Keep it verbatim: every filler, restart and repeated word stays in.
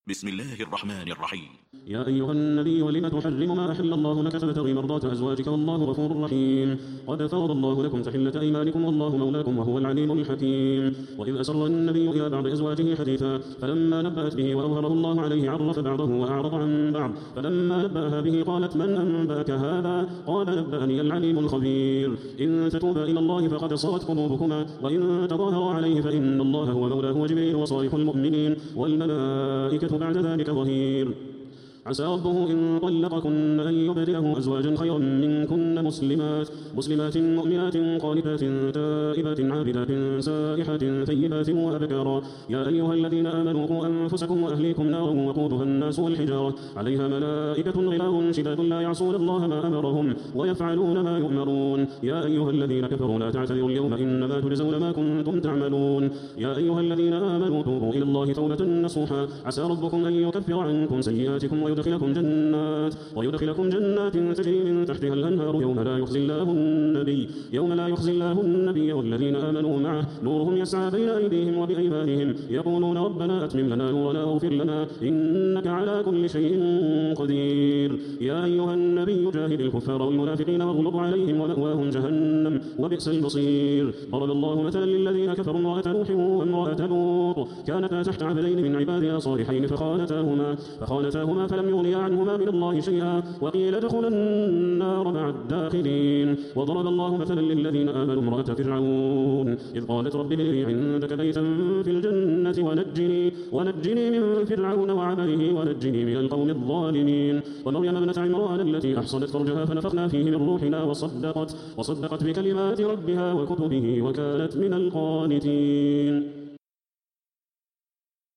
بسم الله الرحمن الرحيم. يا أيها النبي لم تحرم ما أحل الله لك تبتغي مرضات أزواجك والله غفور رحيم. قد فرض الله لكم تحلة أيمانكم والله مولاكم وهو العليم الحكيم. وإذ أسر النبي إلى بعض أزواجه حديثا فلما نبأت به وأظهره الله عليه عرف بعضه وأعرض عن بعض فلما نبأها به قالت من أنبأك هذا؟ قال نبأني العليم الخبير. إن تتوبا إلى الله فقد صغت قلوبكما وإن تظاهرا عليه فإن الله هو مولاه وجبريل وصالح المؤمنين والملائكة بعد ذلك ظهير. عسى ربه إن طلقكن أن يبدله أزواجا خيرا منكن مسلمات مسلمات مؤمنات قانتات تائبات عابدات سائحات ثيبات وأبكارا. يا أيها الذين آمنوا قوا أنفسكم وأهليكم نارا وقودها الناس والحجارة عليها ملائكة غلاظ شداد لا يعصون الله ما أمرهم ويفعلون ما يؤمرون. يا أيها الذين كفروا لا تعتذروا اليوم إنما تجزون ما كنتم تعملون. يا أيها الذين آمنوا توبوا إلى الله توبة نصوحا عسى ربكم أن يكفر عنكم سيئاتكم ويدخلكم جنات ويدخلكم جنات تجري من تحتها الأنهار يوم لا يخزي الله النبي يوم لا يخزي الله النبي والذين آمنوا معه نورهم يسعى بين أيديهم وبأيمانهم يقولون ربنا أتمم لنا نورنا واغفر لنا إنك على كل شيء قدير. يا أيها النبي جاهد الكفار والمنافقين واغلظ عليهم ومأواهم جهنم وبئس المصير. ضرب الله مثلا للذين كفروا امرأة نوح وامرأة لوط كانتا تحت عبدين من عبادنا صالحين فخانتاهما فخانتاهما فلم يغنيا عنهما من الله شيئا وقيل ادخلا النار مع الداخلين. وضرب الله مثلا للذين آمنوا امرأة فرعون إذ قالت رب ابن لي عندك بيتا في الجنة ونجني ونجني من فرعون وعمله ونجني من القوم الظالمين. ومريم ابنة عمران التي أحصنت فرجها فنفخنا فيه من روحنا وصدقت وصدقت بكلمات ربها وكتبه وكانت من القانتين.